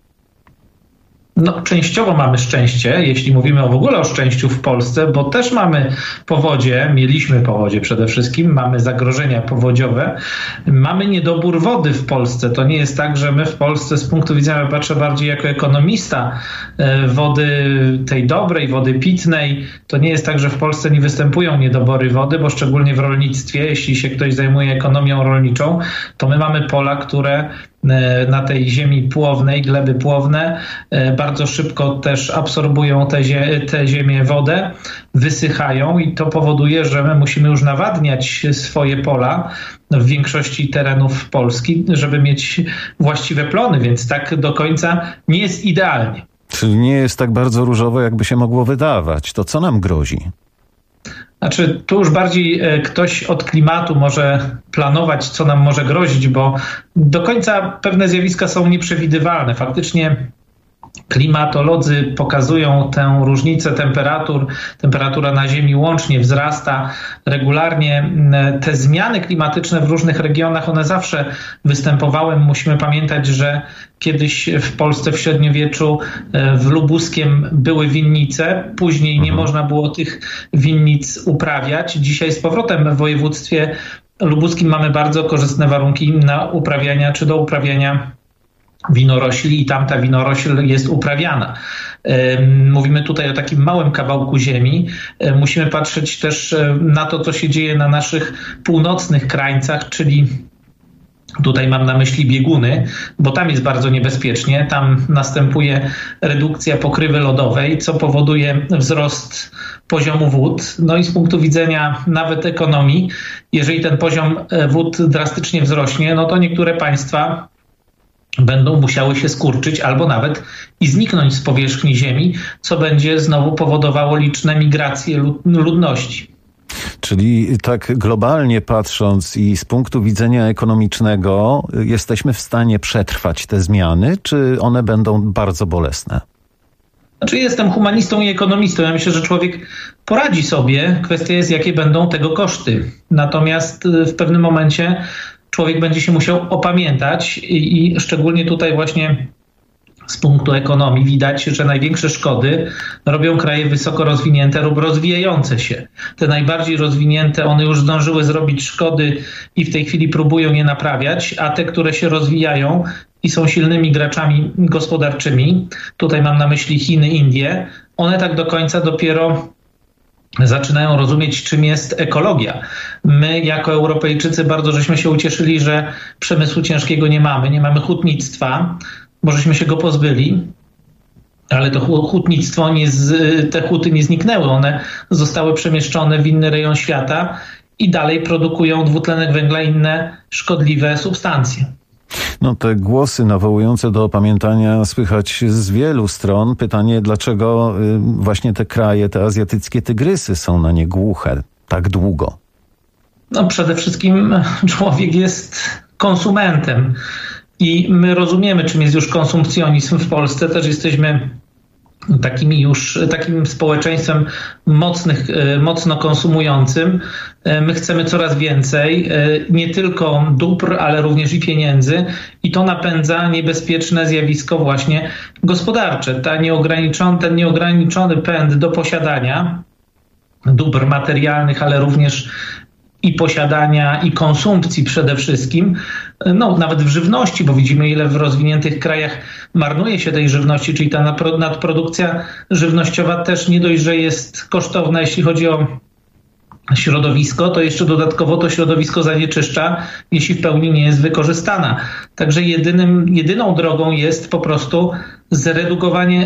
No, częściowo mamy szczęście, jeśli mówimy w ogóle o szczęściu w Polsce, bo też mamy powodzie, mieliśmy powodzie przede wszystkim, mamy zagrożenia powodziowe, mamy niedobór wody w Polsce. To nie jest tak, że my w Polsce z punktu widzenia, patrzę bardziej jako ekonomista, wody tej dobrej, wody pitnej, to nie jest tak, że w Polsce nie występują niedobory wody, bo szczególnie w rolnictwie, jeśli się ktoś zajmuje ekonomią rolniczą, to my mamy pola, które na tej ziemi płownej, gleby płowne, bardzo szybko też absorbują te ziemię wodę, wysychają i to powoduje, że my musimy już nawadniać swoje pola w większości terenów Polski, żeby mieć właściwe plony, więc tak do końca nie jest idealnie. Czyli nie jest tak bardzo różowo, jakby się mogło wydawać. To co nam grozi? Znaczy, tu już bardziej ktoś od klimatu może planować, co nam może grozić, bo do końca pewne zjawiska są nieprzewidywalne. Faktycznie klimatolodzy pokazują tę różnicę temperatur. Temperatura na Ziemi łącznie wzrasta regularnie. Te zmiany klimatyczne w różnych regionach, one zawsze występowały. Musimy pamiętać, że kiedyś w Polsce w średniowieczu w Lubuskiem były winnice. Później nie można było tych winnic uprawiać. Dzisiaj z powrotem w województwie lubuskim mamy bardzo korzystne warunki na uprawiania czy do uprawiania winorośli i tam ta winorośl jest uprawiana. Mówimy tutaj o takim małym kawałku ziemi. Musimy patrzeć też na to, co się dzieje na naszych północnych krańcach, czyli tutaj mam na myśli bieguny, bo tam jest bardzo niebezpiecznie. Tam następuje redukcja pokrywy lodowej, co powoduje wzrost poziomu wód. No i z punktu widzenia nawet ekonomii, jeżeli ten poziom wód drastycznie wzrośnie, no to niektóre państwa będą musiały się skurczyć albo nawet i zniknąć z powierzchni ziemi, co będzie znowu powodowało liczne migracje ludności. Czyli tak globalnie patrząc i z punktu widzenia ekonomicznego, jesteśmy w stanie przetrwać te zmiany, czy one będą bardzo bolesne? Znaczy, jestem humanistą i ekonomistą. Ja myślę, że człowiek poradzi sobie. Kwestia jest, jakie będą tego koszty. Natomiast w pewnym momencie człowiek będzie się musiał opamiętać i szczególnie tutaj właśnie z punktu ekonomii widać, że największe szkody robią kraje wysoko rozwinięte lub rozwijające się. Te najbardziej rozwinięte, one już zdążyły zrobić szkody i w tej chwili próbują je naprawiać, a te, które się rozwijają i są silnymi graczami gospodarczymi, tutaj mam na myśli Chiny, Indie, one tak do końca dopiero zaczynają rozumieć, czym jest ekologia. My jako Europejczycy bardzo żeśmy się ucieszyli, że przemysłu ciężkiego nie mamy hutnictwa, bo żeśmy się go pozbyli, ale to hutnictwo, te huty nie zniknęły, one zostały przemieszczone w inny rejon świata i dalej produkują dwutlenek węgla i inne szkodliwe substancje. No, te głosy nawołujące do opamiętania słychać z wielu stron. Pytanie, dlaczego właśnie te kraje, te azjatyckie tygrysy są na nie głuche tak długo? No, przede wszystkim człowiek jest konsumentem i my rozumiemy, czym jest już konsumpcjonizm w Polsce. Też jesteśmy takim społeczeństwem mocno konsumującym. My chcemy coraz więcej, nie tylko dóbr, ale również i pieniędzy i to napędza niebezpieczne zjawisko właśnie gospodarcze. Ten nieograniczony pęd do posiadania dóbr materialnych, ale również i posiadania, i konsumpcji przede wszystkim, no nawet w żywności, bo widzimy, ile w rozwiniętych krajach marnuje się tej żywności, czyli ta nadprodukcja żywnościowa też nie dość, że jest kosztowna, jeśli chodzi o środowisko, to jeszcze dodatkowo to środowisko zanieczyszcza, jeśli w pełni nie jest wykorzystana. Także jedyną drogą jest po prostu zredukowanie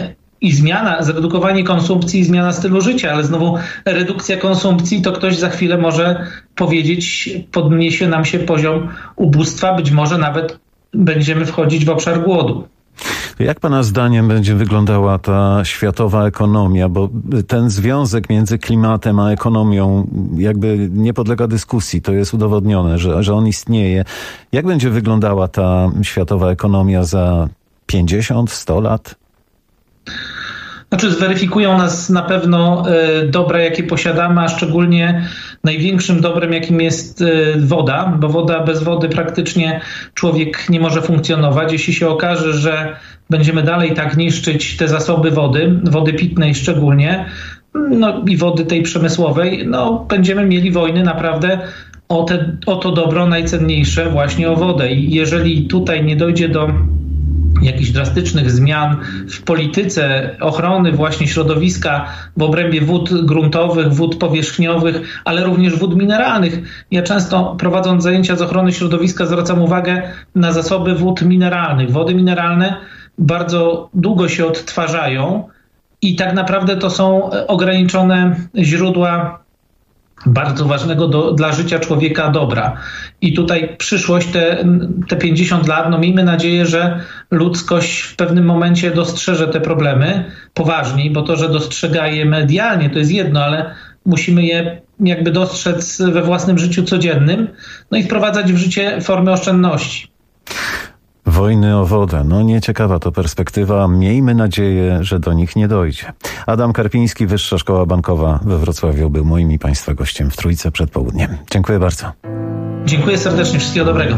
i zredukowanie konsumpcji i zmiana stylu życia, ale znowu redukcja konsumpcji to ktoś za chwilę może powiedzieć, podniesie nam się poziom ubóstwa, być może nawet będziemy wchodzić w obszar głodu. Jak pana zdaniem będzie wyglądała ta światowa ekonomia? Bo ten związek między klimatem a ekonomią jakby nie podlega dyskusji. To jest udowodnione, że on istnieje. Jak będzie wyglądała ta światowa ekonomia za 50, 100 lat? Znaczy zweryfikują nas na pewno dobra, jakie posiadamy, a szczególnie największym dobrem, jakim jest woda, bo bez wody praktycznie człowiek nie może funkcjonować. Jeśli się okaże, że będziemy dalej tak niszczyć te zasoby wody pitnej szczególnie, no i wody tej przemysłowej, no będziemy mieli wojny naprawdę o to dobro najcenniejsze, właśnie o wodę. I jeżeli tutaj nie dojdzie do jakichś drastycznych zmian w polityce ochrony właśnie środowiska w obrębie wód gruntowych, wód powierzchniowych, ale również wód mineralnych. Ja często prowadząc zajęcia z ochrony środowiska zwracam uwagę na zasoby wód mineralnych. Wody mineralne bardzo długo się odtwarzają i tak naprawdę to są ograniczone źródła bardzo ważnego dla życia człowieka dobra. I tutaj przyszłość, te 50 lat, no miejmy nadzieję, że ludzkość w pewnym momencie dostrzeże te problemy poważniej, bo to, że dostrzega je medialnie, to jest jedno, ale musimy je jakby dostrzec we własnym życiu codziennym, no i wprowadzać w życie formy oszczędności. Wojny o wodę. No nieciekawa to perspektywa. Miejmy nadzieję, że do nich nie dojdzie. Adam Karpiński, Wyższa Szkoła Bankowa we Wrocławiu, był moim i Państwa gościem w Trójce przed południem. Dziękuję bardzo. Dziękuję serdecznie. Wszystkiego dobrego.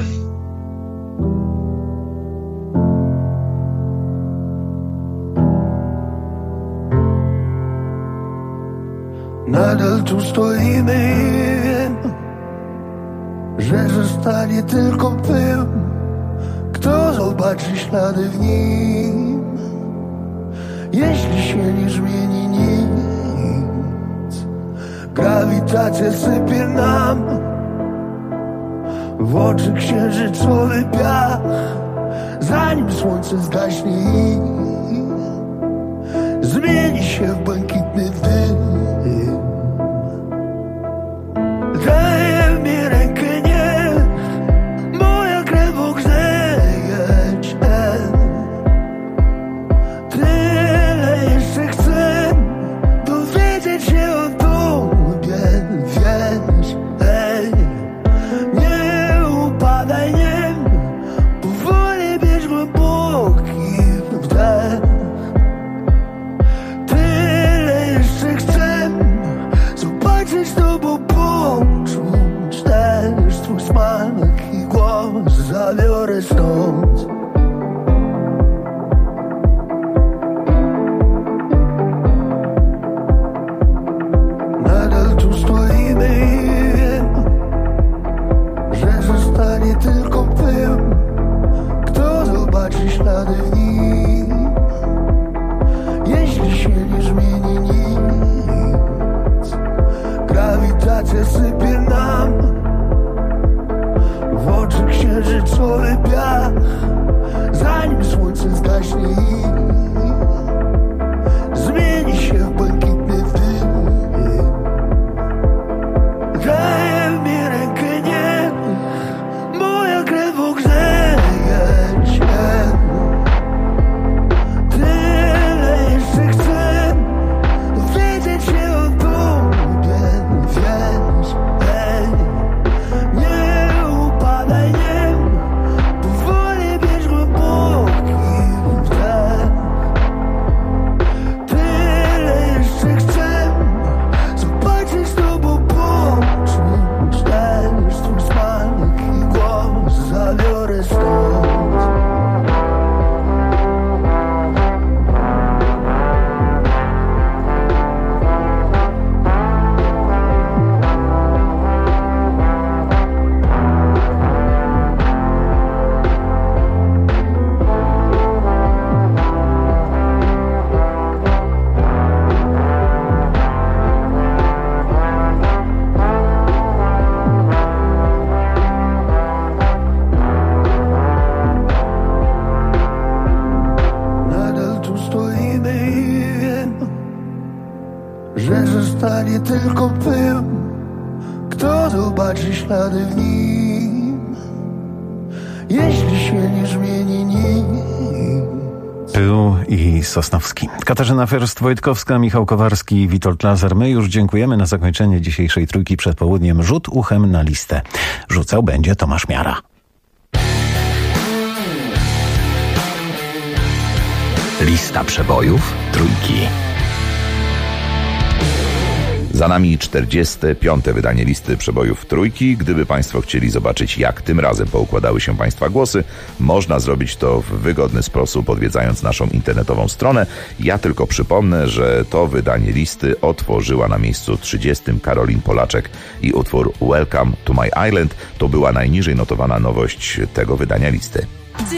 Nadal tu stoimy i wiem, że zostanie tylko pył. Kto zobaczy ślady w nim, jeśli się nie zmieni nic? Grawitacja sypie nam w oczy księżycowy piach, zanim słońce zgaśnie i zmieni się w błękitny dym. Daj mi rękę, nie moja krew ogrzeje cię. Tyle jeszcze chcę dowiedzieć się o tobie, wiesz, hej. Nie upadaj, nie, powoli bierz głęboki wdech. Tyle jeszcze chcę tylko pył. Kto zobaczy ślady w nim, jeśli się nie zmieni nikt? Pył i Sosnowski. Katarzyna Ferst-Wojtkowska, Michał Kowarski i Witold Lazar. My już dziękujemy. Na zakończenie dzisiejszej trójki przed południem rzut uchem na listę. Rzucał będzie Tomasz Miara. Lista przebojów trójki. Za nami 45. wydanie listy przebojów trójki. Gdyby Państwo chcieli zobaczyć, jak tym razem poukładały się Państwa głosy, można zrobić to w wygodny sposób, odwiedzając naszą internetową stronę. Ja tylko przypomnę, że to wydanie listy otworzyła na miejscu 30 Karolin Polaczek i utwór Welcome to My Island. To była najniżej notowana nowość tego wydania listy.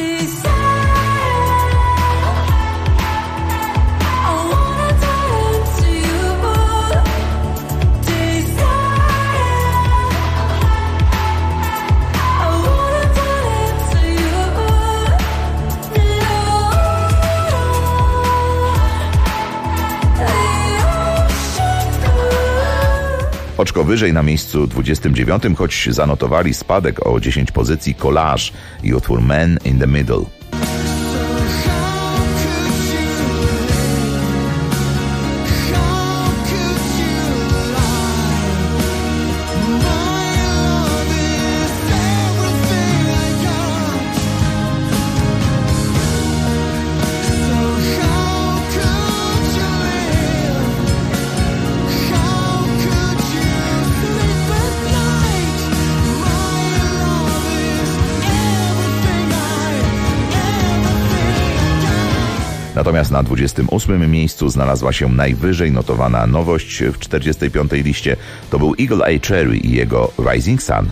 Oczko wyżej na miejscu 29, choć zanotowali spadek o 10 pozycji, Collage i utwór Man in the Middle. Natomiast na 28 miejscu znalazła się najwyżej notowana nowość w 45. liście. To był Eagle Eye Cherry i jego Rising Sun.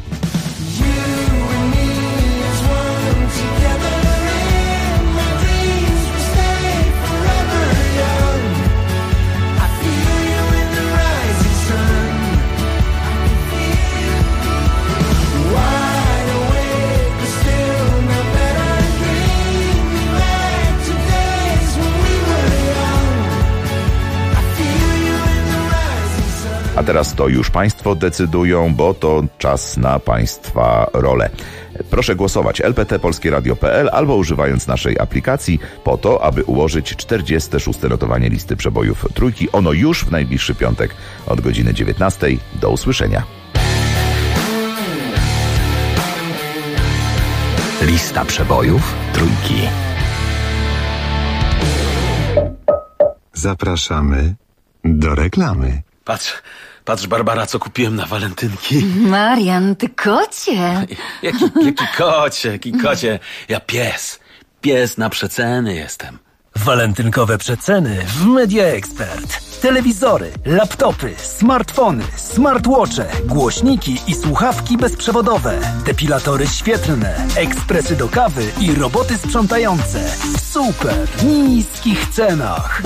A teraz to już Państwo decydują, bo to czas na Państwa rolę. Proszę głosować lpt.polskieradio.pl albo używając naszej aplikacji po to, aby ułożyć 46. notowanie listy przebojów trójki. Ono już w najbliższy piątek od godziny 19. Do usłyszenia. Lista przebojów trójki. Zapraszamy do reklamy. Patrz Barbara, co kupiłem na walentynki. Marian, ty kocie. Jaki kocie? Ja pies na przeceny jestem. Walentynkowe przeceny w Media Expert. Telewizory, laptopy, smartfony, smartwatche, głośniki i słuchawki bezprzewodowe, depilatory świetlne, ekspresy do kawy i roboty sprzątające w super niskich cenach.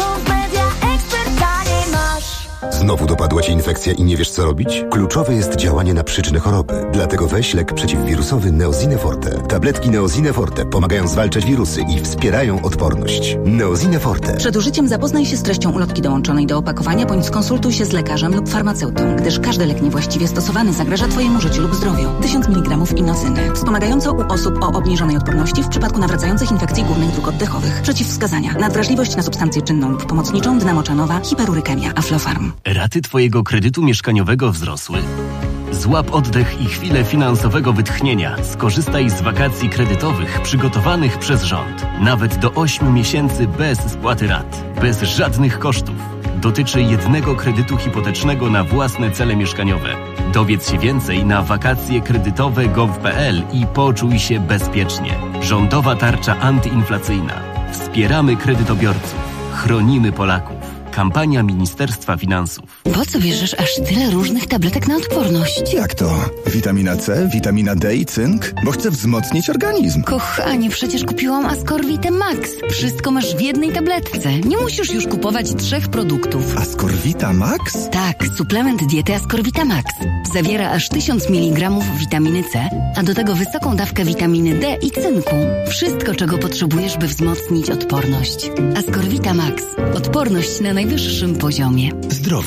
Znowu dopadła Cię infekcja i nie wiesz, co robić? Kluczowe jest działanie na przyczynę choroby. Dlatego weź lek przeciwwirusowy Neosine Forte. Tabletki Neosine Forte pomagają zwalczać wirusy i wspierają odporność. Neosine Forte. Przed użyciem zapoznaj się z treścią ulotki dołączonej do opakowania, bądź skonsultuj się z lekarzem lub farmaceutą, gdyż każdy lek niewłaściwie stosowany zagraża Twojemu życiu lub zdrowiu. 1000 mg inozyny. Wspomagająco u osób o obniżonej odporności w przypadku nawracających infekcji górnych dróg oddechowych. Przeciwwskazania. Nadwrażliwość na substancję czynną lub pomocniczą, dnamoczanowa, hiperurykemia, Aflofarm. Raty Twojego kredytu mieszkaniowego wzrosły? Złap oddech i chwilę finansowego wytchnienia. Skorzystaj z wakacji kredytowych przygotowanych przez rząd. Nawet do 8 miesięcy bez spłaty rat. Bez żadnych kosztów. Dotyczy jednego kredytu hipotecznego na własne cele mieszkaniowe. Dowiedz się więcej na wakacjekredytowe.gov.pl i poczuj się bezpiecznie. Rządowa tarcza antyinflacyjna. Wspieramy kredytobiorców. Chronimy Polaków. Kampania Ministerstwa Finansów. Po co bierzesz aż tyle różnych tabletek na odporność? Jak to? Witamina C, witamina D i cynk? Bo chcę wzmocnić organizm. Kochanie, przecież kupiłam Ascorvite Max. Wszystko masz w jednej tabletce. Nie musisz już kupować 3 produktów. Ascorvita Max? Tak, suplement diety Ascorvita Max. Zawiera aż 1000 mg witaminy C, a do tego wysoką dawkę witaminy D i cynku. Wszystko, czego potrzebujesz, by wzmocnić odporność. Ascorvita Max. Odporność na najwyższym poziomie. Zdrowie